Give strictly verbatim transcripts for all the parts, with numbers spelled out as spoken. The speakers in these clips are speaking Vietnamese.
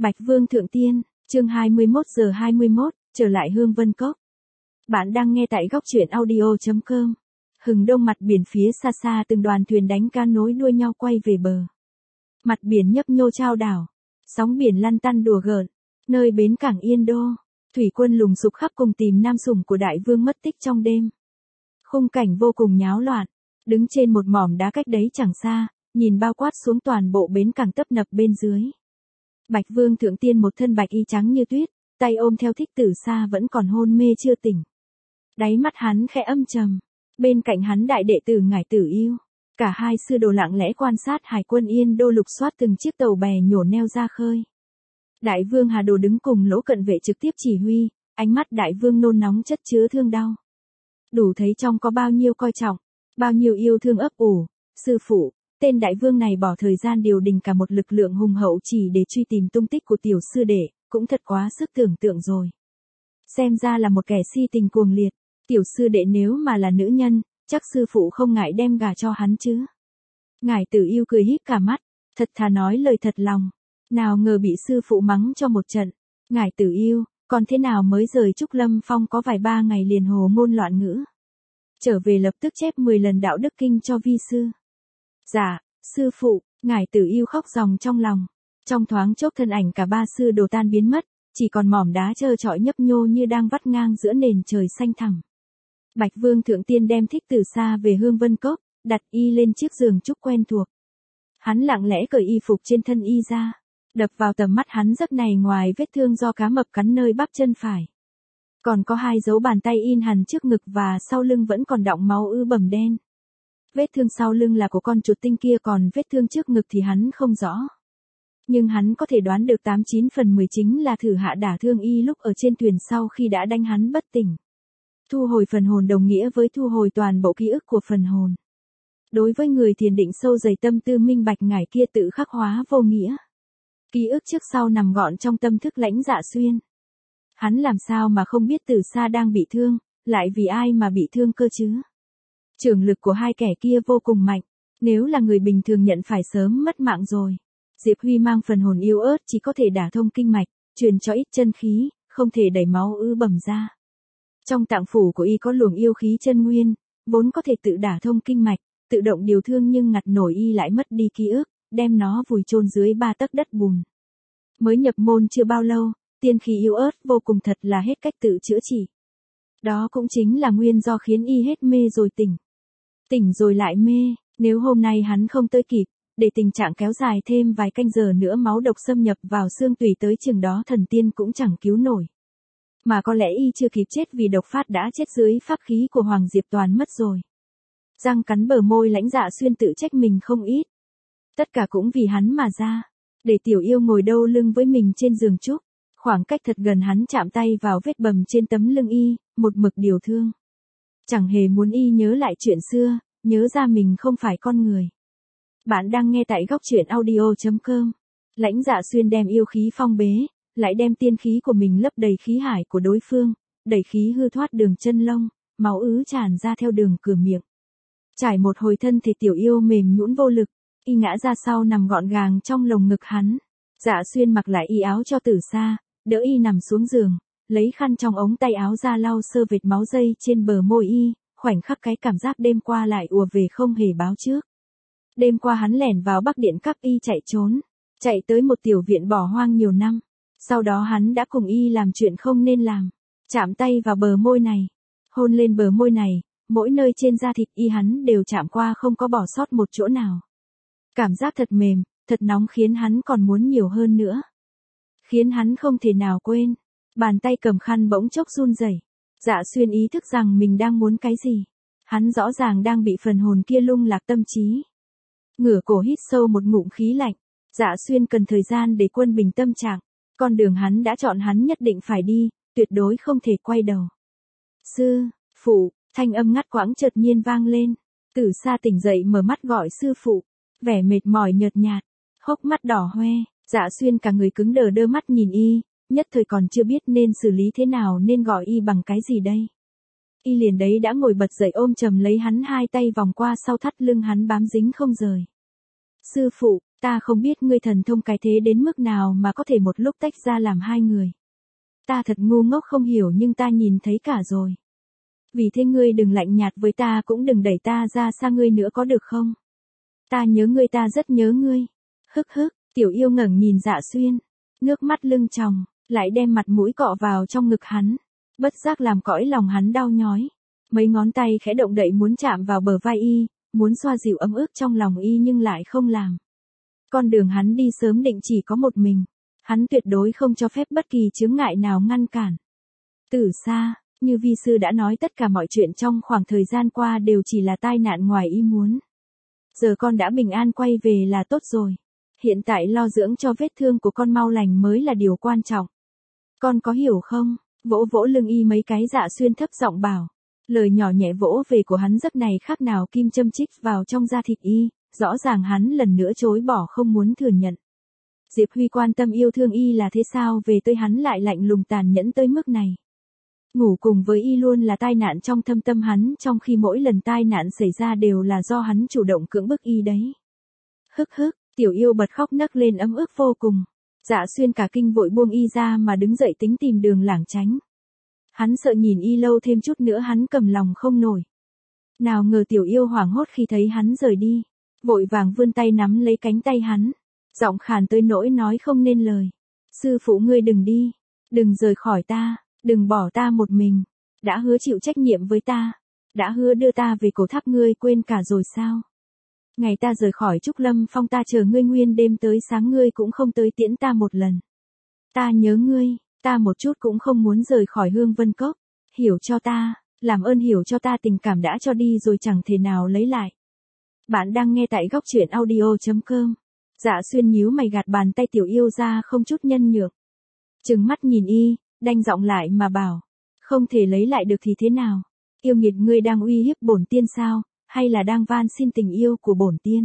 Bạch Vương Thượng Tiên, chương hai mươi mốt giờ hai mươi mốt, trở lại Hương Vân Cốc. Bạn đang nghe tại góc truyện audio chấm com. Hừng đông mặt biển phía xa xa từng đoàn thuyền đánh cá nối đuôi nhau quay về bờ. Mặt biển nhấp nhô chao đảo, sóng biển lăn tăn đùa gợn, nơi bến cảng Yên Đô, thủy quân lùng sục khắp cùng tìm nam sủng của đại vương mất tích trong đêm. Khung cảnh vô cùng nháo loạn, đứng trên một mỏm đá cách đấy chẳng xa, nhìn bao quát xuống toàn bộ bến cảng tấp nập bên dưới. Bạch Vương Thượng Tiên một thân bạch y trắng như tuyết, tay ôm theo Thích Tử Sa vẫn còn hôn mê chưa tỉnh. Đáy mắt hắn khẽ âm trầm, bên cạnh hắn đại đệ tử Ngải Tử Yêu. Cả hai sư đồ lặng lẽ quan sát hải quân Yên Đô lục soát từng chiếc tàu bè nhổ neo ra khơi. Đại vương Hà Đồ đứng cùng Lỗ Cận Vệ trực tiếp chỉ huy, ánh mắt đại vương nôn nóng chất chứa thương đau. Đủ thấy trong có bao nhiêu coi trọng, bao nhiêu yêu thương ấp ủ. Sư phụ, tên đại vương này bỏ thời gian điều đình cả một lực lượng hùng hậu chỉ để truy tìm tung tích của tiểu sư đệ, cũng thật quá sức tưởng tượng rồi. Xem ra là một kẻ si tình cuồng liệt, tiểu sư đệ nếu mà là nữ nhân, chắc sư phụ không ngại đem gả cho hắn chứ. Ngải Tử Yêu cười híp cả mắt, thật thà nói lời thật lòng, nào ngờ bị sư phụ mắng cho một trận. Ngải Tử Yêu, còn thế nào mới rời Trúc Lâm Phong có vài ba ngày liền hồ ngôn loạn ngữ. Trở về lập tức chép mười lần đạo đức kinh cho vi sư. Dạ, sư phụ, Ngải Tử Yêu khóc ròng trong lòng. Trong thoáng chốc thân ảnh cả ba sư đồ tan biến mất, chỉ còn mỏm đá trơ trọi nhấp nhô như đang vắt ngang giữa nền trời xanh thẳm. Bạch Vương Thượng Tiên đem Thích Tử Sa về Hương Vân Cốc, đặt y lên chiếc giường trúc quen thuộc. Hắn lặng lẽ cởi y phục trên thân y ra, đập vào tầm mắt hắn giấc này ngoài vết thương do cá mập cắn nơi bắp chân phải. Còn có hai dấu bàn tay in hằn trước ngực và sau lưng vẫn còn đọng máu ứ bầm đen. Vết thương sau lưng là của con chuột tinh kia, còn vết thương trước ngực thì hắn không rõ. Nhưng hắn có thể đoán được tám chín phần mười chính là thử hạ đả thương y lúc ở trên thuyền sau khi đã đánh hắn bất tỉnh. Thu hồi phần hồn đồng nghĩa với thu hồi toàn bộ ký ức của phần hồn. Đối với người thiền định sâu dày tâm tư minh bạch Ngải kia tự khắc hóa vô nghĩa. Ký ức trước sau nằm gọn trong tâm thức Lãnh Dạ Xuyên. Hắn làm sao mà không biết Tử Sa đang bị thương, lại vì ai mà bị thương cơ chứ? Trường lực của hai kẻ kia vô cùng mạnh, nếu là người bình thường nhận phải sớm mất mạng rồi. Diệp Huy mang phần hồn yếu ớt chỉ có thể đả thông kinh mạch, truyền cho ít chân khí, không thể đẩy máu ứ bầm ra. Trong tạng phủ của y có luồng yêu khí chân nguyên, vốn có thể tự đả thông kinh mạch, tự động điều thương, nhưng ngặt nổi y lại mất đi ký ức, đem nó vùi chôn dưới ba tấc đất bùn. Mới nhập môn chưa bao lâu, tiên khí yếu ớt vô cùng thật là hết cách tự chữa trị. Đó cũng chính là nguyên do khiến y hết mê rồi tỉnh. Tỉnh rồi lại mê, nếu hôm nay hắn không tới kịp, để tình trạng kéo dài thêm vài canh giờ nữa máu độc xâm nhập vào xương tủy tới chừng đó thần tiên cũng chẳng cứu nổi. Mà có lẽ y chưa kịp chết vì độc phát đã chết dưới pháp khí của Hoàng Diệp Toàn mất rồi. Răng cắn bờ môi, Lãnh Dạ Xuyên tự trách mình không ít. Tất cả cũng vì hắn mà ra. Để tiểu yêu ngồi đâu lưng với mình trên giường trúc. Khoảng cách thật gần hắn chạm tay vào vết bầm trên tấm lưng y, một mực điều thương. Chẳng hề muốn y nhớ lại chuyện xưa, nhớ ra mình không phải con người. Bạn đang nghe tại góc truyện audio chấm com. Lãnh Dạ Xuyên đem yêu khí phong bế, lại đem tiên khí của mình lấp đầy khí hải của đối phương, đẩy khí hư thoát đường chân lông, máu ứ tràn ra theo đường cửa miệng. Trải một hồi thân thể tiểu yêu mềm nhũn vô lực, y ngã ra sau nằm gọn gàng trong lồng ngực hắn. Dạ Xuyên mặc lại y áo cho Tử Sa, đỡ y nằm xuống giường, lấy khăn trong ống tay áo ra lau sơ vệt máu dây trên bờ môi y, khoảnh khắc cái cảm giác đêm qua lại ùa về không hề báo trước. Đêm qua hắn lẻn vào Bắc Điện Các y chạy trốn, chạy tới một tiểu viện bỏ hoang nhiều năm. Sau đó hắn đã cùng y làm chuyện không nên làm, chạm tay vào bờ môi này, hôn lên bờ môi này, mỗi nơi trên da thịt y hắn đều chạm qua không có bỏ sót một chỗ nào. Cảm giác thật mềm, thật nóng khiến hắn còn muốn nhiều hơn nữa. Khiến hắn không thể nào quên. Bàn tay cầm khăn bỗng chốc run rẩy. Dạ Xuyên ý thức rằng mình đang muốn cái gì. Hắn rõ ràng đang bị phần hồn kia lung lạc tâm trí. Ngửa cổ hít sâu một ngụm khí lạnh. Dạ Xuyên cần thời gian để quân bình tâm trạng. Con đường hắn đã chọn hắn nhất định phải đi, tuyệt đối không thể quay đầu. Sư, phụ, thanh âm ngắt quãng chợt nhiên vang lên. Tử Sa tỉnh dậy mở mắt gọi sư phụ, vẻ mệt mỏi nhợt nhạt, hốc mắt đỏ hoe. Dạ Xuyên cả người cứng đờ đơ mắt nhìn y, nhất thời còn chưa biết nên xử lý thế nào, nên gọi y bằng cái gì đây. Y liền đấy đã ngồi bật dậy ôm chầm lấy hắn, hai tay vòng qua sau thắt lưng hắn bám dính không rời. Sư phụ, Ta không biết ngươi thần thông cái thế đến mức nào mà có thể một lúc tách ra làm hai người. Ta thật ngu ngốc không hiểu nhưng ta nhìn thấy cả rồi. Vì thế ngươi đừng lạnh nhạt với ta cũng đừng đẩy ta ra xa ngươi nữa có được không? Ta nhớ ngươi ta rất nhớ ngươi. Hức hức, tiểu yêu ngẩng nhìn Dạ Xuyên. Nước mắt lưng tròng, lại đem mặt mũi cọ vào trong ngực hắn. Bất giác làm cõi lòng hắn đau nhói. Mấy ngón tay khẽ động đậy muốn chạm vào bờ vai y, muốn xoa dịu ấm ức trong lòng y nhưng lại không làm. Con đường hắn đi sớm định chỉ có một mình. Hắn tuyệt đối không cho phép bất kỳ chướng ngại nào ngăn cản. Từ xa, như vi sư đã nói tất cả mọi chuyện trong khoảng thời gian qua đều chỉ là tai nạn ngoài ý muốn. Giờ con đã bình an quay về là tốt rồi. Hiện tại lo dưỡng cho vết thương của con mau lành mới là điều quan trọng. Con có hiểu không? Vỗ vỗ lưng y mấy cái. Dạ Xuyên thấp giọng bảo. Lời nhỏ nhẹ vỗ về của hắn giấc này khác nào kim châm chích vào trong da thịt y, rõ ràng hắn lần nữa chối bỏ không muốn thừa nhận. Diệp Huy quan tâm yêu thương y là thế sao về tới hắn lại lạnh lùng tàn nhẫn tới mức này. Ngủ cùng với y luôn là tai nạn trong thâm tâm hắn, trong khi mỗi lần tai nạn xảy ra đều là do hắn chủ động cưỡng bức y đấy. Hức hức, tiểu yêu bật khóc nấc lên ấm ức vô cùng. Dạ Xuyên cả kinh vội buông y ra mà đứng dậy tính tìm đường lảng tránh. Hắn sợ nhìn y lâu thêm chút nữa hắn cầm lòng không nổi. Nào ngờ tiểu yêu hoảng hốt khi thấy hắn rời đi. Vội vàng vươn tay nắm lấy cánh tay hắn. Giọng khàn tới nỗi nói không nên lời. Sư phụ ngươi đừng đi. Đừng rời khỏi ta. Đừng bỏ ta một mình. Đã hứa chịu trách nhiệm với ta. Đã hứa đưa ta về cổ tháp ngươi quên cả rồi sao? Ngày ta rời khỏi Trúc Lâm Phong ta chờ ngươi nguyên đêm tới sáng ngươi cũng không tới tiễn ta một lần. Ta nhớ ngươi. Ta một chút cũng không muốn rời khỏi Hương Vân Cốc. Hiểu cho ta. Làm ơn hiểu cho ta tình cảm đã cho đi rồi chẳng thể nào lấy lại. Bạn đang nghe tại góc truyện audio chấm com. Dạ Xuyên nhíu mày gạt bàn tay tiểu yêu ra không chút nhân nhượng. Trừng mắt nhìn y, đanh giọng lại mà bảo. Không thể lấy lại được thì thế nào? Yêu nghiệt ngươi đang uy hiếp bổn tiên sao, hay là đang van xin tình yêu của bổn tiên?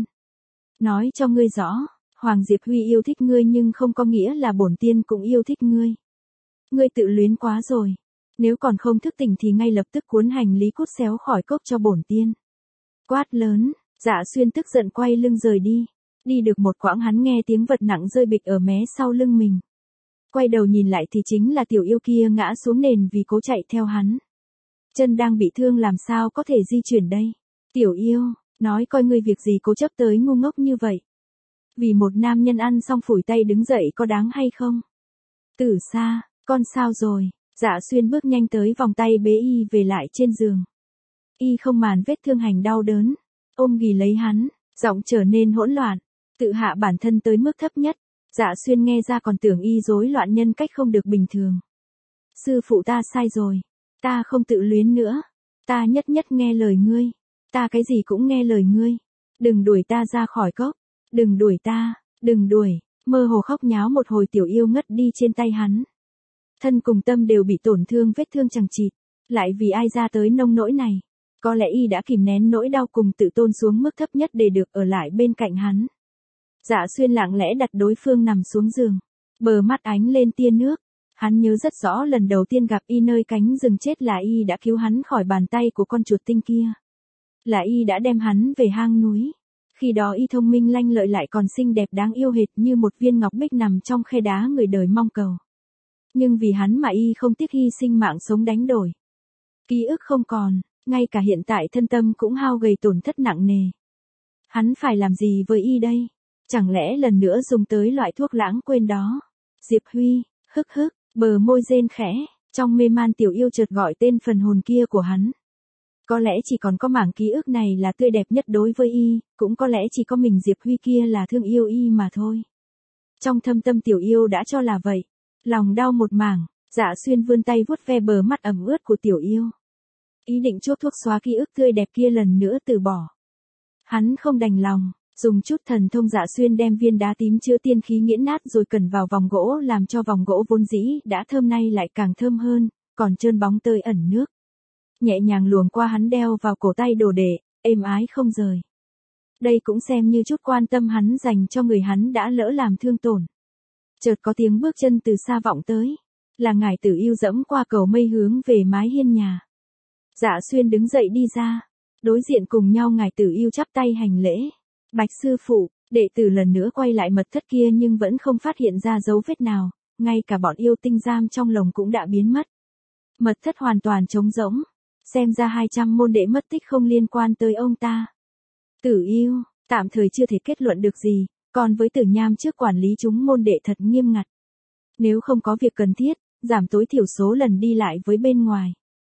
Nói cho ngươi rõ, Hoàng Diệp Huy yêu thích ngươi nhưng không có nghĩa là bổn tiên cũng yêu thích ngươi. Ngươi tự luyến quá rồi. Nếu còn không thức tỉnh thì ngay lập tức cuốn hành lý cút xéo khỏi cốc cho bổn tiên. Quát lớn, Dạ Xuyên tức giận quay lưng rời đi. Đi được một quãng hắn nghe tiếng vật nặng rơi bịch ở mé sau lưng mình. Quay đầu nhìn lại thì chính là tiểu yêu kia ngã xuống nền vì cố chạy theo hắn. Chân đang bị thương làm sao có thể di chuyển đây? Tiểu yêu, nói coi ngươi việc gì cố chấp tới ngu ngốc như vậy. Vì một nam nhân ăn xong phủi tay đứng dậy có đáng hay không? Từ xa, con sao rồi? Dạ Xuyên bước nhanh tới vòng tay bế y về lại trên giường. Y không màn vết thương hành đau đớn. Ôm ghì lấy hắn, giọng trở nên hỗn loạn. Tự hạ bản thân tới mức thấp nhất. Dạ Xuyên nghe ra còn tưởng y rối loạn nhân cách không được bình thường. Sư phụ ta sai rồi. Ta không tự luyến nữa. Ta nhất nhất nghe lời ngươi. Ta cái gì cũng nghe lời ngươi. Đừng đuổi ta ra khỏi cốc. Đừng đuổi ta, đừng đuổi. Mơ hồ khóc nháo một hồi tiểu yêu ngất đi trên tay hắn. Thân cùng tâm đều bị tổn thương vết thương chằng chịt. Lại vì ai ra tới nông nỗi này. Có lẽ y đã kìm nén nỗi đau cùng tự tôn xuống mức thấp nhất để được ở lại bên cạnh hắn. Dạ Xuyên lặng lẽ đặt đối phương nằm xuống giường. Bờ mắt ánh lên tia nước. Hắn nhớ rất rõ lần đầu tiên gặp y nơi cánh rừng chết là y đã cứu hắn khỏi bàn tay của con chuột tinh kia. Là y đã đem hắn về hang núi. Khi đó y thông minh lanh lợi lại còn xinh đẹp đáng yêu hệt như một viên ngọc bích nằm trong khe đá người đời mong cầu. Nhưng vì hắn mà y không tiếc hy sinh mạng sống đánh đổi. Ký ức không còn, ngay cả hiện tại thân tâm cũng hao gầy tổn thất nặng nề. Hắn phải làm gì với y đây? Chẳng lẽ lần nữa dùng tới loại thuốc lãng quên đó? Diệp Huy, hức hức, bờ môi rên khẽ, trong mê man tiểu yêu chợt gọi tên phần hồn kia của hắn. Có lẽ chỉ còn có mảng ký ức này là tươi đẹp nhất đối với y, cũng có lẽ chỉ có mình Diệp Huy kia là thương yêu y mà thôi. Trong thâm tâm tiểu yêu đã cho là vậy. Lòng đau một mảng, Dạ Xuyên vươn tay vuốt ve bờ mắt ẩm ướt của tiểu yêu. Ý định chuốc thuốc xóa ký ức tươi đẹp kia lần nữa từ bỏ. Hắn không đành lòng, dùng chút thần thông Dạ Xuyên đem viên đá tím chứa tiên khí nghiễn nát rồi cẩn vào vòng gỗ làm cho vòng gỗ vốn dĩ đã thơm nay lại càng thơm hơn, còn trơn bóng tơi ẩn nước. Nhẹ nhàng luồng qua hắn đeo vào cổ tay đồ đệ, êm ái không rời. Đây cũng xem như chút quan tâm hắn dành cho người hắn đã lỡ làm thương tổn. Chợt có tiếng bước chân từ xa vọng tới. Là ngải tử yêu dẫm qua cầu mây hướng về mái hiên nhà. Dạ Xuyên đứng dậy đi ra. Đối diện cùng nhau ngải tử yêu chắp tay hành lễ. Bạch sư phụ, Đệ tử lần nữa quay lại mật thất kia nhưng vẫn không phát hiện ra dấu vết nào, ngay cả bọn yêu tinh giam trong lồng cũng đã biến mất. Mật thất hoàn toàn trống rỗng, xem ra hai trăm môn đệ mất tích không liên quan tới ông ta. Tử Yêu, tạm thời chưa thể kết luận được gì, còn với Tử Nham trước quản lý chúng môn đệ thật nghiêm ngặt. Nếu không có việc cần thiết, giảm tối thiểu số lần đi lại với bên ngoài.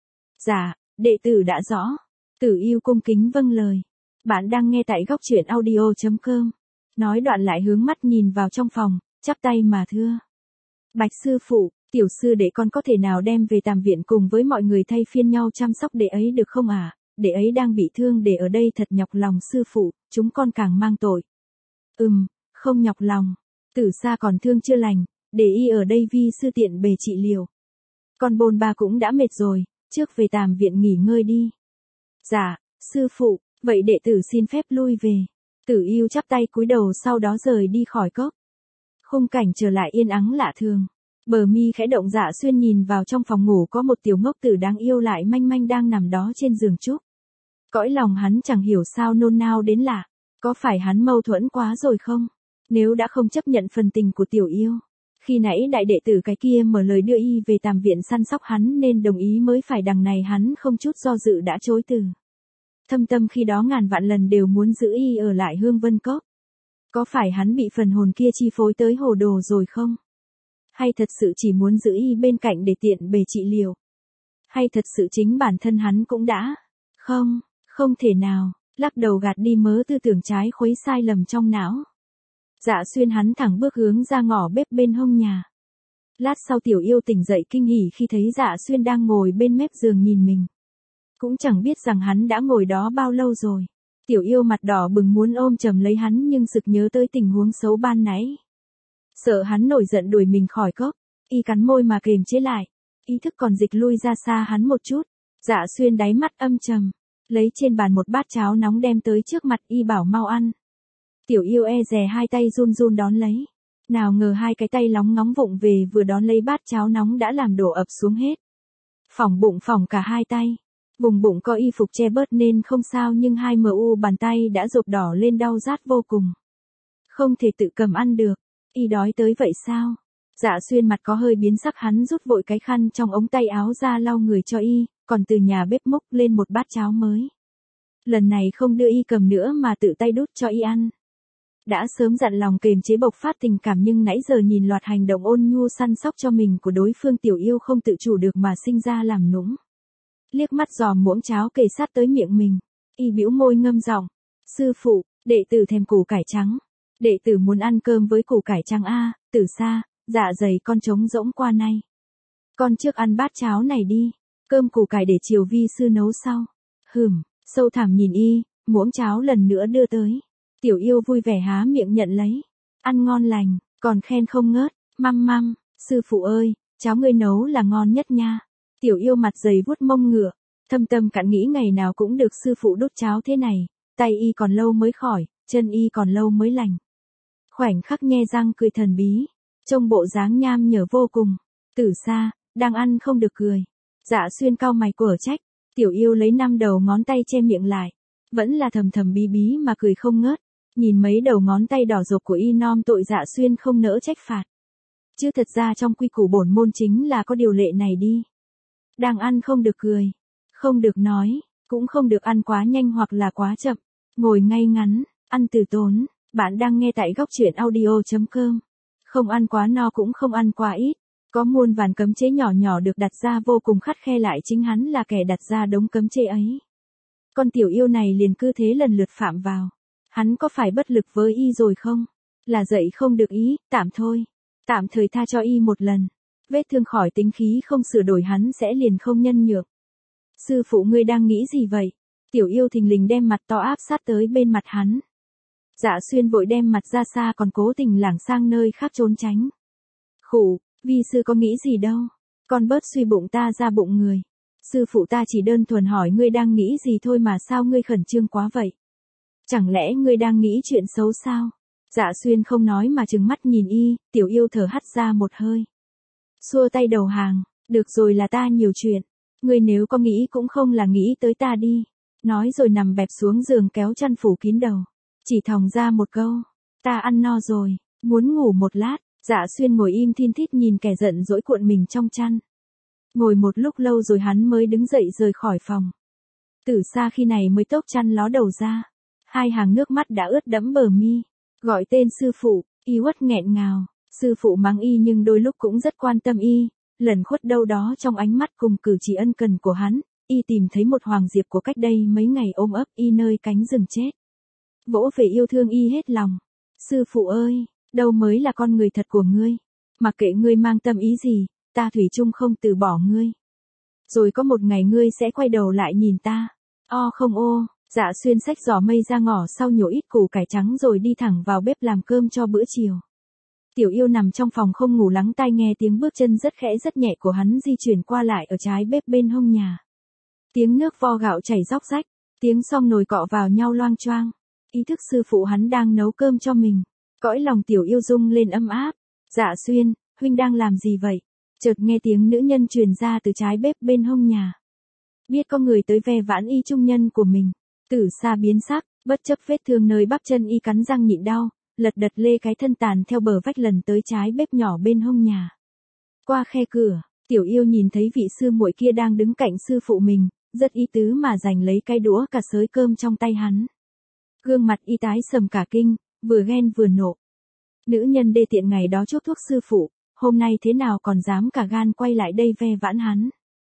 Dạ, đệ tử đã rõ. Tử Yêu cung kính vâng lời. Bạn đang nghe tại góc truyện audio chấm com. Nói đoạn lại hướng mắt nhìn vào trong phòng, chắp tay mà thưa. Bạch sư phụ, tiểu sư đệ con có thể nào đem về Tàm viện cùng với mọi người thay phiên nhau chăm sóc đệ ấy được không à? Đệ ấy đang bị thương, để ở đây thật nhọc lòng sư phụ, chúng con càng mang tội. Ừm, không nhọc lòng. Tử Sa còn thương chưa lành, để y ở đây vi sư tiện bề trị liệu. Con bôn ba cũng đã mệt rồi, trước về Tàm viện nghỉ ngơi đi. Dạ, sư phụ, vậy đệ tử xin phép lui về. Tử Yêu chắp tay cúi đầu sau đó rời đi khỏi cốc. Khung cảnh trở lại yên ắng lạ thường. Bờ mi khẽ động, Dạ Xuyên nhìn vào trong phòng ngủ, có một tiểu ngốc tử đáng yêu lại manh manh đang nằm đó trên giường trúc. Cõi lòng hắn chẳng hiểu sao nôn nao đến lạ. Có phải hắn mâu thuẫn quá rồi không? Nếu đã không chấp nhận phần tình của tiểu yêu, khi nãy đại đệ tử cái kia mở lời đưa y về Tàm viện săn sóc hắn nên đồng ý mới phải, đằng này hắn không chút do dự đã chối từ. Thâm tâm khi đó ngàn vạn lần đều muốn giữ y ở lại Hương Vân Cốc. Có phải hắn bị phần hồn kia chi phối tới hồ đồ rồi không? Hay thật sự chỉ muốn giữ y bên cạnh để tiện bề trị liệu? Hay thật sự chính bản thân hắn cũng đã? Không, không thể nào, lắc đầu gạt đi mớ tư tưởng trái khuấy sai lầm trong não. Dạ Xuyên hắn thẳng bước hướng ra ngõ bếp bên hông nhà. Lát sau tiểu yêu tỉnh dậy kinh hỉ khi thấy Dạ Xuyên đang ngồi bên mép giường nhìn mình. Cũng chẳng biết rằng hắn đã ngồi đó bao lâu rồi. Tiểu yêu mặt đỏ bừng muốn ôm chầm lấy hắn nhưng sực nhớ tới tình huống xấu ban nãy. Sợ hắn nổi giận đuổi mình khỏi cốc, y cắn môi mà kềm chế lại. Ý thức còn dịch lui ra xa hắn một chút. Dạ Xuyên đáy mắt âm trầm, lấy trên bàn một bát cháo nóng đem tới trước mặt y bảo mau ăn. Tiểu yêu e dè hai tay run run đón lấy. Nào ngờ hai cái tay lóng ngóng vụng về vừa đón lấy bát cháo nóng đã làm đổ ập xuống hết. Phỏng bụng phỏng cả hai tay. Vùng bụng có y phục che bớt nên không sao, nhưng hai mờ u bàn tay đã rộp đỏ lên đau rát vô cùng. Không thể tự cầm ăn được. Y đói tới vậy sao? Dạ Xuyên mặt có hơi biến sắc, hắn rút vội cái khăn trong ống tay áo ra lau người cho y, còn từ nhà bếp múc lên một bát cháo mới. Lần này không đưa y cầm nữa mà tự tay đút cho y ăn. Đã sớm dặn lòng kềm chế bộc phát tình cảm nhưng nãy giờ nhìn loạt hành động ôn nhu săn sóc cho mình của đối phương, tiểu yêu không tự chủ được mà sinh ra làm nũng. Liếc mắt dò muỗng cháo kề sát tới miệng mình, y bĩu môi ngâm giọng, sư phụ, đệ tử thèm củ cải trắng. Đệ tử muốn ăn cơm với củ cải trắng a. Tử Sa, dạ dày con trống rỗng qua nay. Con trước ăn bát cháo này đi, cơm củ cải để chiều vi sư nấu sau. Hừm, sâu thẳm nhìn y, muỗng cháo lần nữa đưa tới. Tiểu yêu vui vẻ há miệng nhận lấy. Ăn ngon lành, còn khen không ngớt, măm măm, sư phụ ơi, cháo ngươi nấu là ngon nhất nha. Tiểu yêu mặt dày vuốt mông ngựa, thâm tâm cạn nghĩ ngày nào cũng được sư phụ đút cháo thế này, tay y còn lâu mới khỏi, chân y còn lâu mới lành. Khoảnh khắc nhe răng cười thần bí, trông bộ dáng nham nhở vô cùng. Tử Sa, đang ăn không được cười. Dạ Xuyên cau mày quở trách, tiểu yêu lấy năm đầu ngón tay che miệng lại, vẫn là thầm thầm bí bí mà cười không ngớt. Nhìn mấy đầu ngón tay đỏ rộp của y nom tội, Dạ Xuyên không nỡ trách phạt. Chứ thật ra trong quy củ bổn môn chính là có điều lệ này đi. Đang ăn không được cười, không được nói, cũng không được ăn quá nhanh hoặc là quá chậm. Ngồi ngay ngắn, ăn từ tốn. Bạn đang nghe tại góc truyện audio chấm com. Không ăn quá no cũng không ăn quá ít. Có muôn vàn cấm chế nhỏ nhỏ được đặt ra vô cùng khắt khe, lại chính hắn là kẻ đặt ra đống cấm chế ấy. Con tiểu yêu này liền cứ thế lần lượt phạm vào. Hắn có phải bất lực với y rồi không? Là dậy không được ý, tạm thôi. Tạm thời tha cho y một lần. Vết thương khỏi tính khí không sửa đổi hắn sẽ liền không nhân nhượng. Sư phụ ngươi đang nghĩ gì vậy? Tiểu yêu thình lình đem mặt to áp sát tới bên mặt hắn. Dạ Xuyên vội đem mặt ra xa còn cố tình lảng sang nơi khác trốn tránh. Khụ, vi sư có nghĩ gì đâu. Con bớt suy bụng ta ra bụng người. Sư phụ ta chỉ đơn thuần hỏi ngươi đang nghĩ gì thôi mà sao ngươi khẩn trương quá vậy? Chẳng lẽ ngươi đang nghĩ chuyện xấu sao? Dạ Xuyên không nói mà trừng mắt nhìn y, tiểu yêu thở hắt ra một hơi. Xua tay đầu hàng, được rồi, là ta nhiều chuyện. Ngươi nếu có nghĩ cũng không là nghĩ tới ta đi. Nói rồi nằm bẹp xuống giường kéo chăn phủ kín đầu. Chỉ thòng ra một câu, Ta ăn no rồi, muốn ngủ một lát. Dạ Xuyên ngồi im thin thít nhìn kẻ giận dỗi cuộn mình trong chăn. Ngồi một lúc lâu rồi hắn mới đứng dậy rời khỏi phòng. Tử Sa khi này mới tốc chăn ló đầu ra. Hai hàng nước mắt đã ướt đẫm bờ mi. Gọi tên sư phụ, y uất nghẹn ngào. Sư phụ mắng y nhưng đôi lúc cũng rất quan tâm y. Lẩn khuất đâu đó trong ánh mắt cùng cử chỉ ân cần của hắn, y tìm thấy một hoàng diệp của cách đây mấy ngày ôm ấp y nơi cánh rừng chết. Vỗ về yêu thương y hết lòng. Sư phụ ơi, đâu mới là con người thật của ngươi. Mặc kệ ngươi mang tâm ý gì, ta thủy chung không từ bỏ ngươi. Rồi có một ngày ngươi sẽ quay đầu lại nhìn ta. O không ô, Dạ Xuyên xách giỏ mây ra ngõ sau nhổ ít củ cải trắng rồi đi thẳng vào bếp làm cơm cho bữa chiều. Tiểu Yêu nằm trong phòng không ngủ lắng tai nghe tiếng bước chân rất khẽ rất nhẹ của hắn di chuyển qua lại ở trái bếp bên hông nhà. Tiếng nước vo gạo chảy róc rách, tiếng xong nồi cọ vào nhau loang choang. Ý thức sư phụ hắn đang nấu cơm cho mình. Cõi lòng Tiểu Yêu rung lên ấm áp. Dạ Xuyên, huynh đang làm gì vậy? Chợt nghe tiếng nữ nhân truyền ra từ trái bếp bên hông nhà. Biết có người tới ve vãn y trung nhân của mình. Tử Sa biến sắc, bất chấp vết thương nơi bắp chân y cắn răng nhịn đau, lật đật lê cái thân tàn theo bờ vách lần tới trái bếp nhỏ bên hông nhà. Qua khe cửa, Tiểu Yêu nhìn thấy vị sư muội kia đang đứng cạnh sư phụ mình, rất ý tứ mà giành lấy cái đũa cả xới cơm trong tay hắn. Gương mặt y tái sầm cả kinh, vừa ghen vừa nộ. Nữ nhân đê tiện ngày đó chuốc thuốc sư phụ, hôm nay thế nào còn dám cả gan quay lại đây ve vãn hắn.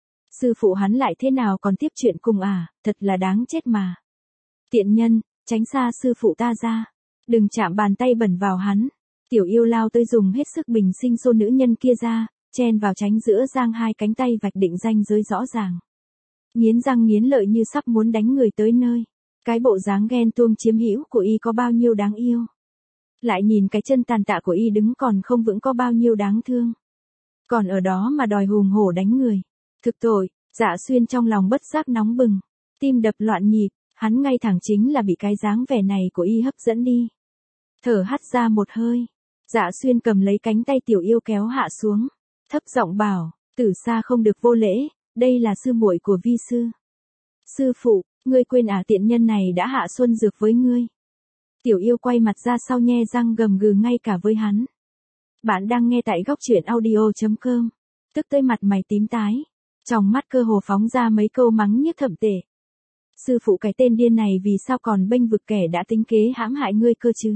Sư phụ hắn lại thế nào còn tiếp chuyện cùng à, thật là đáng chết mà. Tiện nhân, tránh xa sư phụ ta ra. Đừng chạm bàn tay bẩn vào hắn. Tiểu Yêu lao tới dùng hết sức bình sinh xô nữ nhân kia ra, chen vào tránh giữa giang hai cánh tay vạch định ranh giới rõ ràng. Nghiến răng nghiến lợi như sắp muốn đánh người tới nơi. Cái bộ dáng ghen tuông chiếm hữu của y có bao nhiêu đáng yêu. Lại nhìn cái chân tàn tạ của y đứng còn không vững có bao nhiêu đáng thương. Còn ở đó mà đòi hùng hổ đánh người. Thực tội, Dạ Xuyên trong lòng bất giác nóng bừng. Tim đập loạn nhịp, hắn ngay thẳng chính là bị cái dáng vẻ này của y hấp dẫn đi. Thở hắt ra một hơi. Dạ Xuyên cầm lấy cánh tay Tiểu Yêu kéo hạ xuống. Thấp giọng bảo, Tử Sa không được vô lễ, đây là sư muội của vi sư. Sư phụ, ngươi quên à, tiện nhân này đã hạ xuân dược với ngươi. Tiểu Yêu quay mặt ra sau nhe răng gầm gừ ngay cả với hắn. Bạn đang nghe tại góc truyện audio chấm com. Tức tới mặt mày tím tái. Trong mắt cơ hồ phóng ra mấy câu mắng nhiếc thậm tệ. Sư phụ cái tên điên này vì sao còn bênh vực kẻ đã tính kế hãm hại ngươi cơ chứ?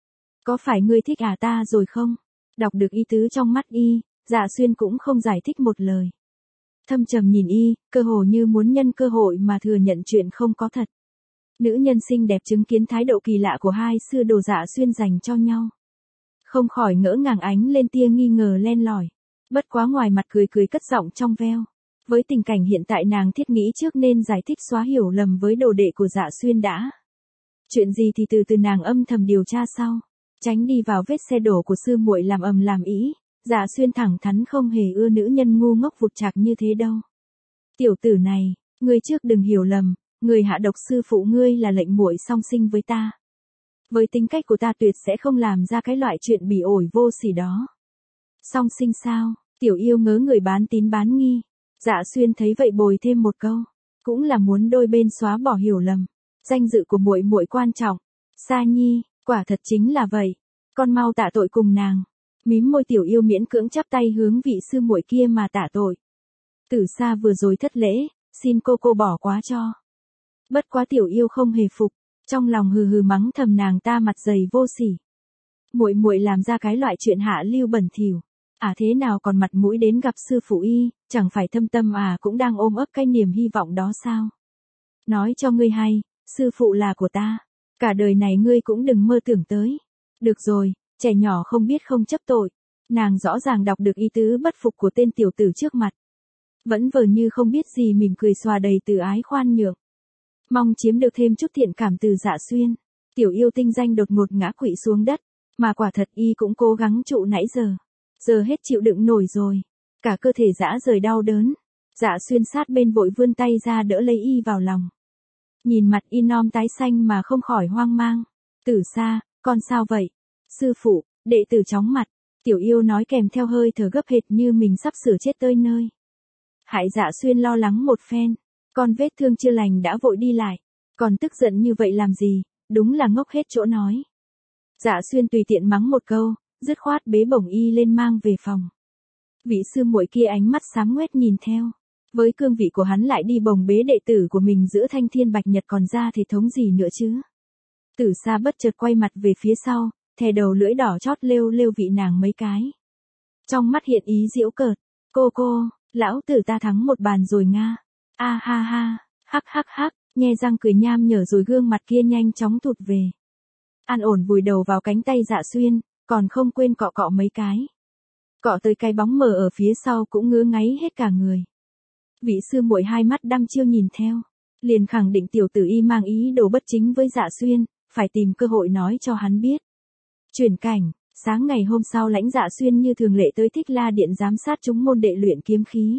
Có phải ngươi thích à ta rồi không? Đọc được ý tứ trong mắt y, Dạ Xuyên cũng không giải thích một lời. Thâm trầm nhìn y, cơ hồ như muốn nhân cơ hội mà thừa nhận chuyện không có thật. Nữ nhân xinh đẹp chứng kiến thái độ kỳ lạ của hai sư đồ Dạ Xuyên dành cho nhau. Không khỏi ngỡ ngàng ánh lên tia nghi ngờ len lỏi. Bất quá ngoài mặt cười cười cất giọng trong veo. Với tình cảnh hiện tại nàng thiết nghĩ trước nên giải thích xóa hiểu lầm với đồ đệ của Dạ Xuyên đã. Chuyện gì thì từ từ nàng âm thầm điều tra sau. Tránh đi vào vết xe đổ của sư muội làm ầm làm ý. Dạ Xuyên thẳng thắn không hề ưa nữ nhân ngu ngốc vụt chạc như thế đâu. Tiểu tử này, ngươi trước đừng hiểu lầm, người hạ độc sư phụ ngươi là lệnh muội song sinh với ta. Với tính cách của ta tuyệt sẽ không làm ra cái loại chuyện bỉ ổi vô sỉ đó. Song sinh sao? Tiểu Yêu ngớ người bán tín bán nghi. Dạ Xuyên thấy vậy bồi thêm một câu, cũng là muốn đôi bên xóa bỏ hiểu lầm. Danh dự của muội muội quan trọng. Sa Nhi, quả thật chính là vậy. Con mau tạ tội cùng nàng. Mím môi Tiểu Yêu miễn cưỡng chắp tay hướng vị sư muội kia mà tạ tội. Tử Sa vừa rồi thất lễ, xin cô cô bỏ quá cho. Bất quá Tiểu Yêu không hề phục, trong lòng hừ hừ mắng thầm nàng ta mặt dày vô sỉ. Muội muội làm ra cái loại chuyện hạ lưu bẩn thỉu, à thế nào còn mặt mũi đến gặp sư phụ y, chẳng phải thâm tâm à cũng đang ôm ấp cái niềm hy vọng đó sao? Nói cho ngươi hay, sư phụ là của ta, cả đời này ngươi cũng đừng mơ tưởng tới. Được rồi, trẻ nhỏ không biết không chấp tội. Nàng rõ ràng đọc được ý tứ bất phục của tên tiểu tử trước mặt. Vẫn vờ như không biết gì mỉm cười xòa đầy từ ái khoan nhượng. Mong chiếm được thêm chút thiện cảm từ Dạ Xuyên. Tiểu Yêu tinh danh đột ngột ngã quỵ xuống đất. Mà quả thật y cũng cố gắng trụ nãy giờ. Giờ hết chịu đựng nổi rồi. Cả cơ thể dã rời đau đớn. Dạ Xuyên sát bên vội vươn tay ra đỡ lấy y vào lòng. Nhìn mặt y non tái xanh mà không khỏi hoang mang. Tử Sa, con sao vậy? Sư phụ, đệ tử chóng mặt. Tiểu Yêu nói kèm theo hơi thở gấp hệt như mình sắp sửa chết tới nơi. Hại Dạ Xuyên lo lắng một phen. Con vết thương chưa lành đã vội đi lại. Còn tức giận như vậy làm gì, đúng là ngốc hết chỗ nói. Dạ Xuyên tùy tiện mắng một câu, dứt khoát bế bổng y lên mang về phòng. Vị sư muội kia ánh mắt sáng ngoét nhìn theo. Với cương vị của hắn lại đi bồng bế đệ tử của mình giữa thanh thiên bạch nhật còn ra thể thống gì nữa chứ. Tử Sa bất chợt quay mặt về phía sau, thè đầu lưỡi đỏ chót lêu lêu vị nàng mấy cái. Trong mắt hiện ý giễu cợt, cô cô, lão tử ta thắng một bàn rồi nga. A ha ha, hắc hắc hắc, nhe răng cười nham nhở rồi gương mặt kia nhanh chóng tụt về. An ổn vùi đầu vào cánh tay Dạ Xuyên, còn không quên cọ cọ mấy cái. Cọ tới cái bóng mờ ở phía sau cũng ngứa ngáy hết cả người. Vị sư muội hai mắt đăm chiêu nhìn theo, liền khẳng định tiểu tử y mang ý đồ bất chính với Dạ Xuyên, phải tìm cơ hội nói cho hắn biết. Chuyển cảnh, sáng ngày hôm sau Lãnh Dạ Xuyên như thường lệ tới Thích La Điện giám sát chúng môn đệ luyện kiếm khí.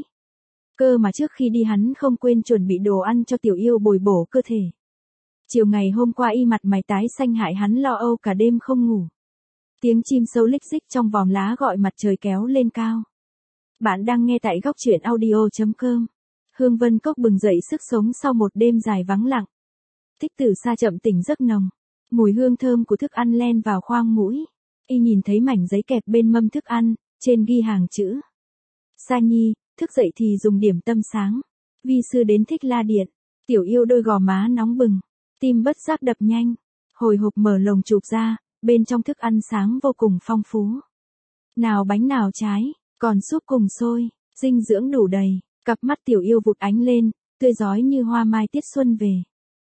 Cơ mà trước khi đi hắn không quên chuẩn bị đồ ăn cho tiểu yêu bồi bổ cơ thể. Chiều ngày hôm qua y mặt mày tái xanh hại hắn lo âu cả đêm không ngủ. Tiếng chim sâu lích xích trong vòm lá gọi mặt trời kéo lên cao. Bạn đang nghe tại góc truyện audio chấm com. Hương Vân Cốc bừng dậy sức sống sau một đêm dài vắng lặng. Thích Tử Sa chậm tỉnh giấc nồng. Mùi hương thơm của thức ăn len vào khoang mũi. Y nhìn thấy mảnh giấy kẹp bên mâm thức ăn, trên ghi hàng chữ. Sa Nhi, thức dậy thì dùng điểm tâm sáng. Vi sư đến Thích La Điện. Tiểu yêu đôi gò má nóng bừng. Tim bất giác đập nhanh. Hồi hộp mở lồng chụp ra, bên trong thức ăn sáng vô cùng phong phú. Nào bánh nào trái, còn súp cùng xôi, dinh dưỡng đủ đầy. Cặp mắt tiểu yêu vụt ánh lên, tươi rói như hoa mai tiết xuân về.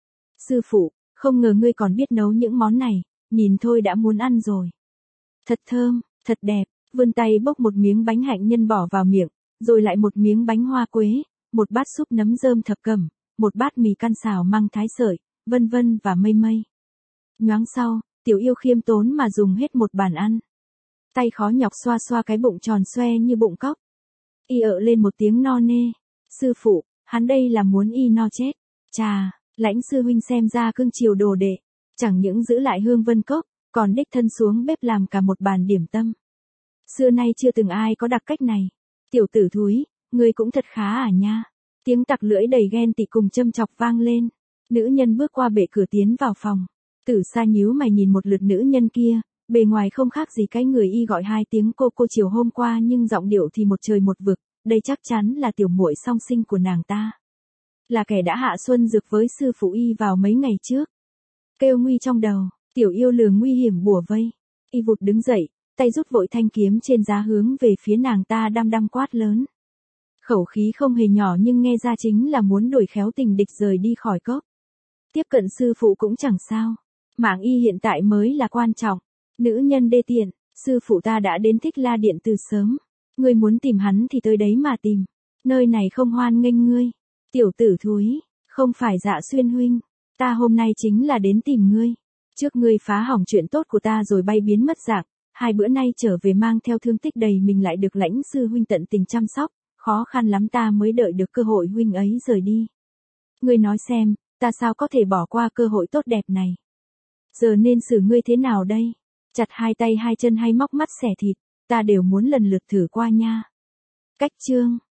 Sư phụ, không ngờ ngươi còn biết nấu những món này, nhìn thôi đã muốn ăn rồi. Thật thơm, thật đẹp, vươn tay bốc một miếng bánh hạnh nhân bỏ vào miệng, rồi lại một miếng bánh hoa quế, một bát súp nấm rơm thập cẩm, một bát mì căn xào măng thái sợi, vân vân và mây mây. Nhoáng sau, tiểu yêu khiêm tốn mà dùng hết một bàn ăn. Tay khó nhọc xoa xoa cái bụng tròn xoe như bụng cóc. Y ợ lên một tiếng no nê. Sư phụ, hắn đây là muốn y no chết. Chà, Lãnh sư huynh xem ra cưng chiều đồ đệ. Chẳng những giữ lại Hương Vân Cốc, còn đích thân xuống bếp làm cả một bàn điểm tâm. Xưa nay chưa từng ai có đặc cách này. Tiểu tử thúi, ngươi cũng thật khá à nha. Tiếng tặc lưỡi đầy ghen tị cùng châm chọc vang lên. Nữ nhân bước qua bệ cửa tiến vào phòng. Tử Sa nhíu mày nhìn một lượt nữ nhân kia. Bề ngoài không khác gì cái người y gọi hai tiếng cô cô chiều hôm qua nhưng giọng điệu thì một trời một vực, đây chắc chắn là tiểu muội song sinh của nàng ta. Là kẻ đã hạ xuân dược với sư phụ y vào mấy ngày trước. Kêu nguy trong đầu, tiểu yêu lường nguy hiểm bủa vây. Y vụt đứng dậy, tay rút vội thanh kiếm trên giá hướng về phía nàng ta đăm đăm quát lớn. Khẩu khí không hề nhỏ nhưng nghe ra chính là muốn đuổi khéo tình địch rời đi khỏi cốc. Tiếp cận sư phụ cũng chẳng sao, mạng y hiện tại mới là quan trọng. Nữ nhân đê tiện, sư phụ ta đã đến Thích La Điện từ sớm. Ngươi muốn tìm hắn thì tới đấy mà tìm. Nơi này không hoan nghênh ngươi. Tiểu tử thúi, không phải Dạ Xuyên huynh. Ta hôm nay chính là đến tìm ngươi. Trước ngươi phá hỏng chuyện tốt của ta rồi bay biến mất dạng. Hai bữa nay trở về mang theo thương tích đầy mình lại được Lãnh sư huynh tận tình chăm sóc. Khó khăn lắm ta mới đợi được cơ hội huynh ấy rời đi. Ngươi nói xem, ta sao có thể bỏ qua cơ hội tốt đẹp này. Giờ nên xử ngươi thế nào đây? Chặt hai tay hai chân hay móc mắt xẻ thịt, ta đều muốn lần lượt thử qua nha. Cách chương